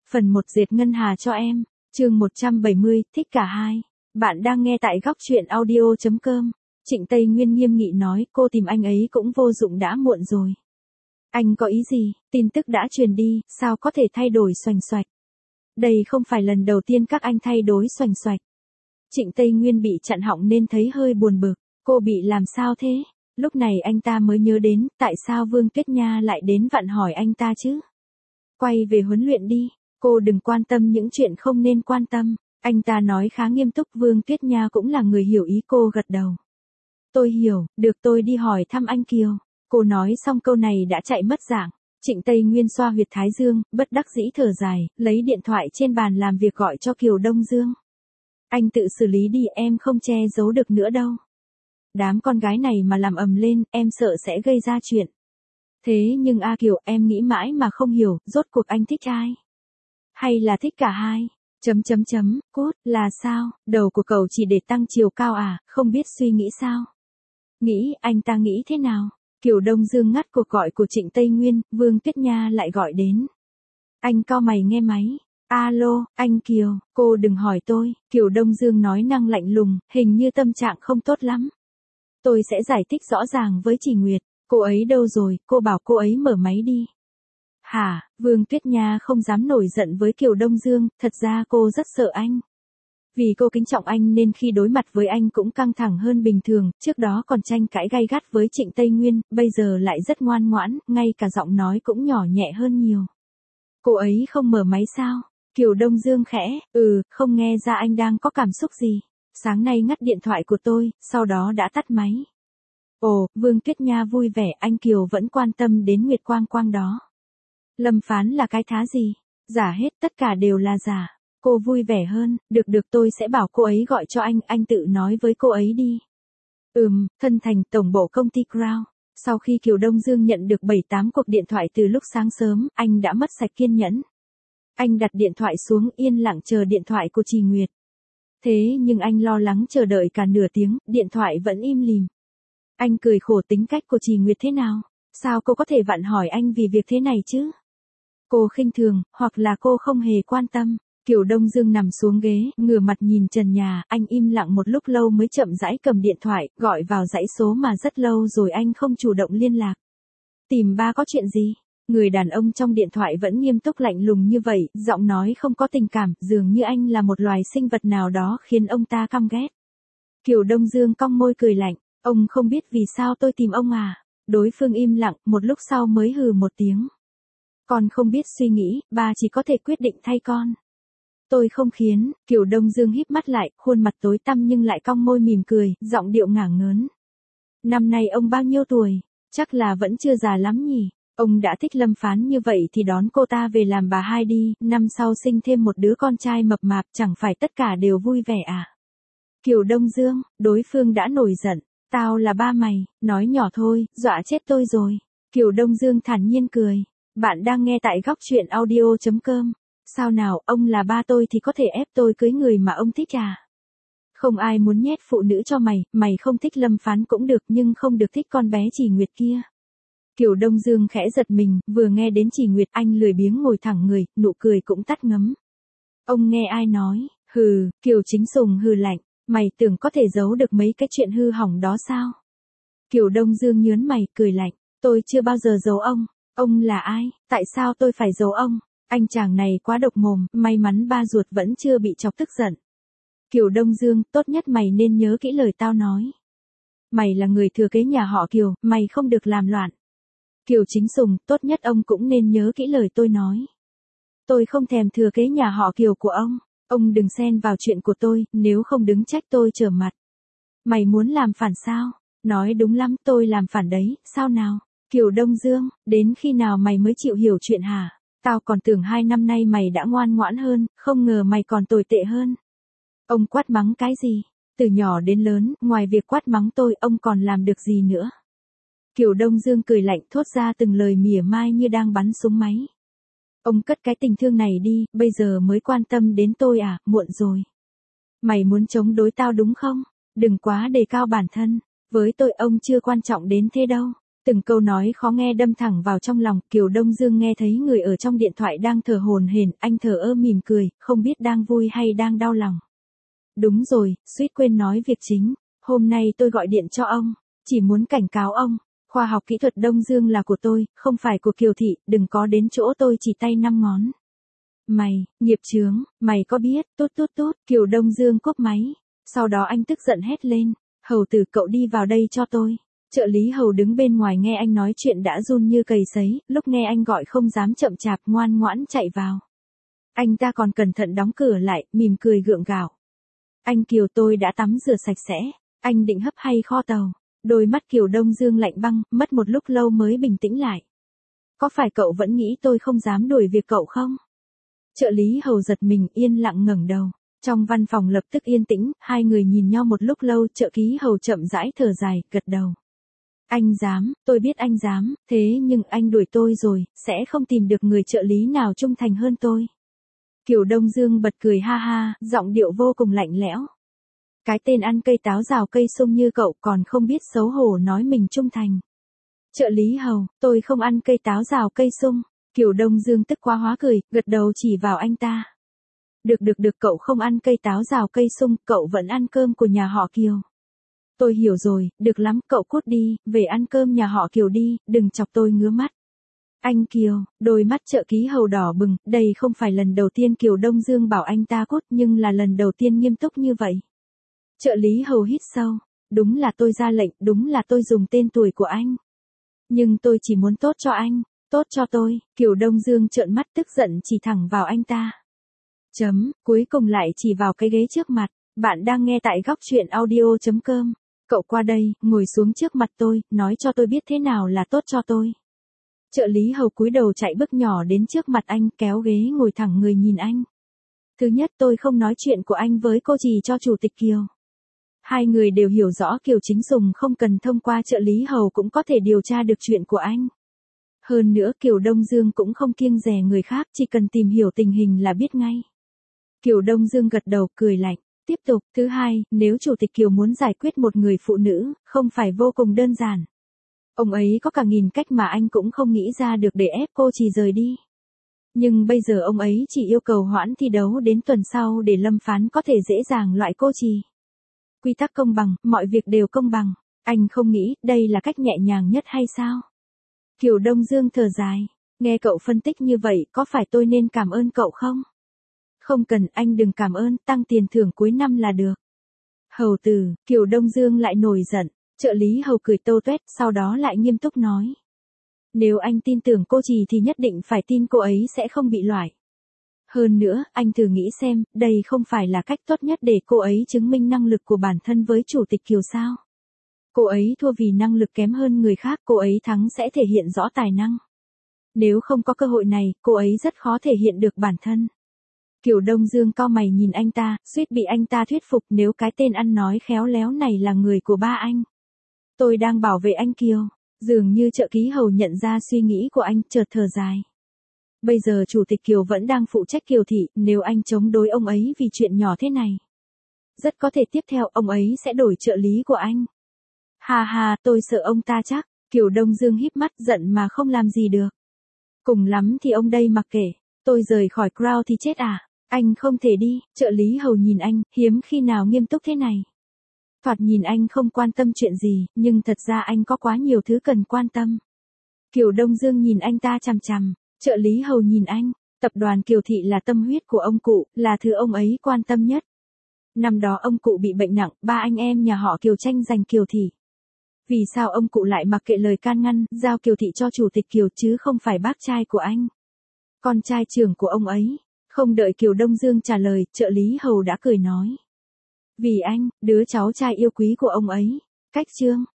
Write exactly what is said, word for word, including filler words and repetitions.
Phần một dệt ngân hà cho em, chương một trăm bảy mươi, thích cả hai. Bạn đang nghe tại góc truyện audio chấm com. Trịnh Tây Nguyên nghiêm nghị nói, cô tìm anh ấy cũng vô dụng, đã muộn rồi. Anh có ý gì? Tin tức đã truyền đi, sao có thể thay đổi xoành xoạch? Đây không phải lần đầu tiên các anh thay đổi xoành xoạch. Trịnh Tây Nguyên bị chặn họng nên thấy hơi buồn bực. Cô bị làm sao thế? Lúc này anh ta mới nhớ đến, tại sao Vương Tuyết Nha lại đến vặn hỏi anh ta chứ? Quay về huấn luyện đi, cô đừng quan tâm những chuyện không nên quan tâm. Anh ta nói khá nghiêm túc. Vương Tuyết Nha cũng là người hiểu ý, cô gật đầu. Tôi hiểu, được, tôi đi hỏi thăm anh Kiều. Cô nói xong câu này đã chạy mất dạng. Trịnh Tây Nguyên xoa huyệt thái dương, bất đắc dĩ thở dài, lấy điện thoại trên bàn làm việc gọi cho Kiều Đông Dương. Anh tự xử lý đi, em không che giấu được nữa đâu. Đám con gái này mà làm ầm lên, em sợ sẽ gây ra chuyện. Thế nhưng A Kiều, em nghĩ mãi mà không hiểu, rốt cuộc anh thích ai? Hay là thích cả hai? Chấm chấm chấm, cốt, là sao? Đầu của cậu chỉ để tăng chiều cao à, không biết suy nghĩ sao? Nghĩ, anh ta nghĩ thế nào? Kiều Đông Dương ngắt cuộc gọi của Trịnh Tây Nguyên, Vương Tuyết Nha lại gọi đến. Anh cau mày nghe máy. Alo, anh Kiều, cô đừng hỏi tôi. Kiều Đông Dương nói năng lạnh lùng, hình như tâm trạng không tốt lắm. Tôi sẽ giải thích rõ ràng với chị Nguyệt. Cô ấy đâu rồi, cô bảo cô ấy mở máy đi. Hả? Vương Tuyết Nha không dám nổi giận với Kiều Đông Dương, thật ra cô rất sợ anh. Vì cô kính trọng anh nên khi đối mặt với anh cũng căng thẳng hơn bình thường, trước đó còn tranh cãi gay gắt với Trịnh Tây Nguyên, bây giờ lại rất ngoan ngoãn, ngay cả giọng nói cũng nhỏ nhẹ hơn nhiều. Cô ấy không mở máy sao? Kiều Đông Dương khẽ, ừ, không nghe ra anh đang có cảm xúc gì. Sáng nay ngắt điện thoại của tôi, sau đó đã tắt máy. Ồ, Vương Tuyết Nha vui vẻ, anh Kiều vẫn quan tâm đến Nguyệt Quang Quang đó. Lâm Phán là cái thá gì? Giả hết, tất cả đều là giả. Cô vui vẻ hơn, được được, tôi sẽ bảo cô ấy gọi cho anh, anh tự nói với cô ấy đi. Ừm, thân thành, tổng bộ công ty Crown. Sau khi Kiều Đông Dương nhận được bảy tám cuộc điện thoại từ lúc sáng sớm, anh đã mất sạch kiên nhẫn. Anh đặt điện thoại xuống, yên lặng chờ điện thoại của chị Nguyệt. Thế nhưng anh lo lắng chờ đợi cả nửa tiếng, điện thoại vẫn im lìm. Anh cười khổ, tính cách của chị Nguyệt thế nào? Sao cô có thể vặn hỏi anh vì việc thế này chứ? Cô khinh thường, hoặc là cô không hề quan tâm. Kiều Đông Dương nằm xuống ghế, ngửa mặt nhìn trần nhà, anh im lặng một lúc lâu mới chậm rãi cầm điện thoại, gọi vào dãy số mà rất lâu rồi anh không chủ động liên lạc. Tìm ba có chuyện gì? Người đàn ông trong điện thoại vẫn nghiêm túc lạnh lùng như vậy, giọng nói không có tình cảm, dường như anh là một loài sinh vật nào đó khiến ông ta căm ghét. Kiều Đông Dương cong môi cười lạnh, ông không biết vì sao tôi tìm ông à? Đối phương im lặng, một lúc sau mới hừ một tiếng. Con không biết suy nghĩ, ba chỉ có thể quyết định thay con. Tôi không khiến. Kiều Đông Dương híp mắt lại, khuôn mặt tối tăm nhưng lại cong môi mỉm cười, giọng điệu ngả ngớn. Năm nay ông bao nhiêu tuổi? Chắc là vẫn chưa già lắm nhỉ? Ông đã thích Lâm Phán như vậy thì đón cô ta về làm bà hai đi, năm sau sinh thêm một đứa con trai mập mạp, chẳng phải tất cả đều vui vẻ à? Kiều Đông Dương, đối phương đã nổi giận. Tao là ba mày, nói nhỏ thôi, dọa chết tôi rồi. Kiều Đông Dương thản nhiên cười. Bạn đang nghe tại góc truyện audio chấm com. Sao nào, ông là ba tôi thì có thể ép tôi cưới người mà ông thích à? Không ai muốn nhét phụ nữ cho mày, mày không thích Lâm Phán cũng được nhưng không được thích con bé Chỉ Nguyệt kia. Kiều Đông Dương khẽ giật mình, vừa nghe đến Chỉ Nguyệt anh lười biếng ngồi thẳng người, nụ cười cũng tắt ngấm. Ông nghe ai nói? Hừ, Kiều Chính Sùng hừ lạnh, mày tưởng có thể giấu được mấy cái chuyện hư hỏng đó sao? Kiều Đông Dương nhớn mày, cười lạnh, tôi chưa bao giờ giấu ông. Ông là ai? Tại sao tôi phải giấu ông? Anh chàng này quá độc mồm, may mắn ba ruột vẫn chưa bị chọc tức giận. Kiều Đông Dương, tốt nhất mày nên nhớ kỹ lời tao nói. Mày là người thừa kế nhà họ Kiều, mày không được làm loạn. Kiều Chính Sùng, tốt nhất ông cũng nên nhớ kỹ lời tôi nói. Tôi không thèm thừa kế nhà họ Kiều của ông. Ông đừng xen vào chuyện của tôi, nếu không đứng trách tôi trở mặt. Mày muốn làm phản sao? Nói đúng lắm, tôi làm phản đấy, sao nào? Kiều Đông Dương, đến khi nào mày mới chịu hiểu chuyện hả? Tao còn tưởng hai năm nay mày đã ngoan ngoãn hơn, không ngờ mày còn tồi tệ hơn. Ông quát mắng cái gì? Từ nhỏ đến lớn, ngoài việc quát mắng tôi, ông còn làm được gì nữa? Kiều Đông Dương cười lạnh, thốt ra từng lời mỉa mai như đang bắn súng máy. Ông cất cái tình thương này đi, bây giờ mới quan tâm đến tôi à, muộn rồi. Mày muốn chống đối tao đúng không? Đừng quá đề cao bản thân. Với tôi ông chưa quan trọng đến thế đâu. Từng câu nói khó nghe đâm thẳng vào trong lòng, Kiều Đông Dương nghe thấy người ở trong điện thoại đang thở hổn hển, anh thở ơ mỉm cười, không biết đang vui hay đang đau lòng. Đúng rồi, suýt quên nói việc chính, hôm nay tôi gọi điện cho ông, chỉ muốn cảnh cáo ông, khoa học kỹ thuật Đông Dương là của tôi, không phải của Kiều Thị, đừng có đến chỗ tôi chỉ tay năm ngón. Mày, nghiệp chướng, mày có biết, tốt tốt tốt, Kiều Đông Dương cúp máy, sau đó anh tức giận hét lên, Hầu tử cậu đi vào đây cho tôi. Trợ lý Hầu đứng bên ngoài nghe anh nói chuyện đã run như cầy sấy, lúc nghe anh gọi không dám chậm chạp ngoan ngoãn chạy vào. Anh ta còn cẩn thận đóng cửa lại, mỉm cười gượng gạo. Anh Kiều tôi đã tắm rửa sạch sẽ, anh định hấp hay kho tàu. Đôi mắt Kiều Đông Dương lạnh băng, mất một lúc lâu mới bình tĩnh lại. Có phải cậu vẫn nghĩ tôi không dám đuổi việc cậu không? Trợ lý Hầu giật mình yên lặng ngẩng đầu. Trong văn phòng lập tức yên tĩnh, hai người nhìn nhau một lúc lâu, trợ lý Hầu chậm rãi thở dài, gật đầu. Anh dám, tôi biết anh dám, thế nhưng anh đuổi tôi rồi, sẽ không tìm được người trợ lý nào trung thành hơn tôi. Kiều Đông Dương bật cười ha ha, giọng điệu vô cùng lạnh lẽo. Cái tên ăn cây táo rào cây sung như cậu còn không biết xấu hổ nói mình trung thành. Trợ lý Hầu, tôi không ăn cây táo rào cây sung. Kiều Đông Dương tức quá hóa cười, gật đầu chỉ vào anh ta. Được được được, cậu không ăn cây táo rào cây sung, cậu vẫn ăn cơm của nhà họ Kiều. Tôi hiểu rồi, được lắm, cậu cút đi, về ăn cơm nhà họ Kiều đi, đừng chọc tôi ngứa mắt. Anh Kiều, đôi mắt trợ lý Hầu đỏ bừng, đây không phải lần đầu tiên Kiều Đông Dương bảo anh ta cút nhưng là lần đầu tiên nghiêm túc như vậy. Trợ lý Hầu hít sâu, đúng là tôi ra lệnh, đúng là tôi dùng tên tuổi của anh. Nhưng tôi chỉ muốn tốt cho anh, tốt cho tôi, Kiều Đông Dương trợn mắt tức giận chỉ thẳng vào anh ta. Chấm, cuối cùng lại chỉ vào cái ghế trước mặt, bạn đang nghe tại góc truyện audio chấm com. Cậu qua đây, ngồi xuống trước mặt tôi, nói cho tôi biết thế nào là tốt cho tôi. Trợ lý Hầu cúi đầu chạy bước nhỏ đến trước mặt anh, kéo ghế ngồi thẳng người nhìn anh. Thứ nhất, tôi không nói chuyện của anh với cô dì cho chủ tịch Kiều. Hai người đều hiểu rõ Kiều Chính Sùng không cần thông qua trợ lý Hầu cũng có thể điều tra được chuyện của anh. Hơn nữa Kiều Đông Dương cũng không kiêng dè người khác, chỉ cần tìm hiểu tình hình là biết ngay. Kiều Đông Dương gật đầu cười lạnh. Tiếp tục, thứ hai, nếu Chủ tịch Kiều muốn giải quyết một người phụ nữ, không phải vô cùng đơn giản. Ông ấy có cả nghìn cách mà anh cũng không nghĩ ra được để ép cô Trì rời đi. Nhưng bây giờ ông ấy chỉ yêu cầu hoãn thi đấu đến tuần sau để Lâm Phán có thể dễ dàng loại cô Trì. Quy tắc công bằng, mọi việc đều công bằng. Anh không nghĩ đây là cách nhẹ nhàng nhất hay sao? Kiều Đông Dương thở dài. Nghe cậu phân tích như vậy, có phải tôi nên cảm ơn cậu không? Không cần, anh đừng cảm ơn, tăng tiền thưởng cuối năm là được. Hầu tử, Kiều Đông Dương lại nổi giận. Trợ lý Hầu cười tâu tuét, sau đó lại nghiêm túc nói. Nếu anh tin tưởng cô Trì thì nhất định phải tin cô ấy sẽ không bị loại. Hơn nữa, anh thử nghĩ xem, đây không phải là cách tốt nhất để cô ấy chứng minh năng lực của bản thân với Chủ tịch Kiều sao? Cô ấy thua vì năng lực kém hơn người khác, cô ấy thắng sẽ thể hiện rõ tài năng. Nếu không có cơ hội này, cô ấy rất khó thể hiện được bản thân. Kiều Đông Dương cau mày nhìn anh ta, suýt bị anh ta thuyết phục nếu cái tên ăn nói khéo léo này là người của ba anh. Tôi đang bảo vệ anh Kiều. Dường như trợ lý Hầu nhận ra suy nghĩ của anh, chợt thở dài. Bây giờ Chủ tịch Kiều vẫn đang phụ trách Kiều Thị, nếu anh chống đối ông ấy vì chuyện nhỏ thế này. Rất có thể tiếp theo ông ấy sẽ đổi trợ lý của anh. Ha ha, tôi sợ ông ta chắc. Kiều Đông Dương híp mắt giận mà không làm gì được. Cùng lắm thì ông đây mặc kệ. Tôi rời khỏi Crown thì chết à? Anh không thể đi. Trợ lý Hầu nhìn anh, hiếm khi nào nghiêm túc thế này. Thoạt nhìn anh không quan tâm chuyện gì, nhưng thật ra anh có quá nhiều thứ cần quan tâm. Kiều Đông Dương nhìn anh ta chằm chằm. Trợ lý Hầu nhìn anh. Tập đoàn Kiều Thị là tâm huyết của ông cụ, là thứ ông ấy quan tâm nhất. Năm đó ông cụ bị bệnh nặng, ba anh em nhà họ Kiều tranh giành Kiều Thị. Vì sao ông cụ lại mặc kệ lời can ngăn, giao Kiều Thị cho Chủ tịch Kiều chứ không phải bác trai của anh? Con trai trưởng của ông ấy. Không đợi Kiều Đông Dương trả lời, trợ lý Hầu đã cười nói. Vì anh, đứa cháu trai yêu quý của ông ấy. Cách chương.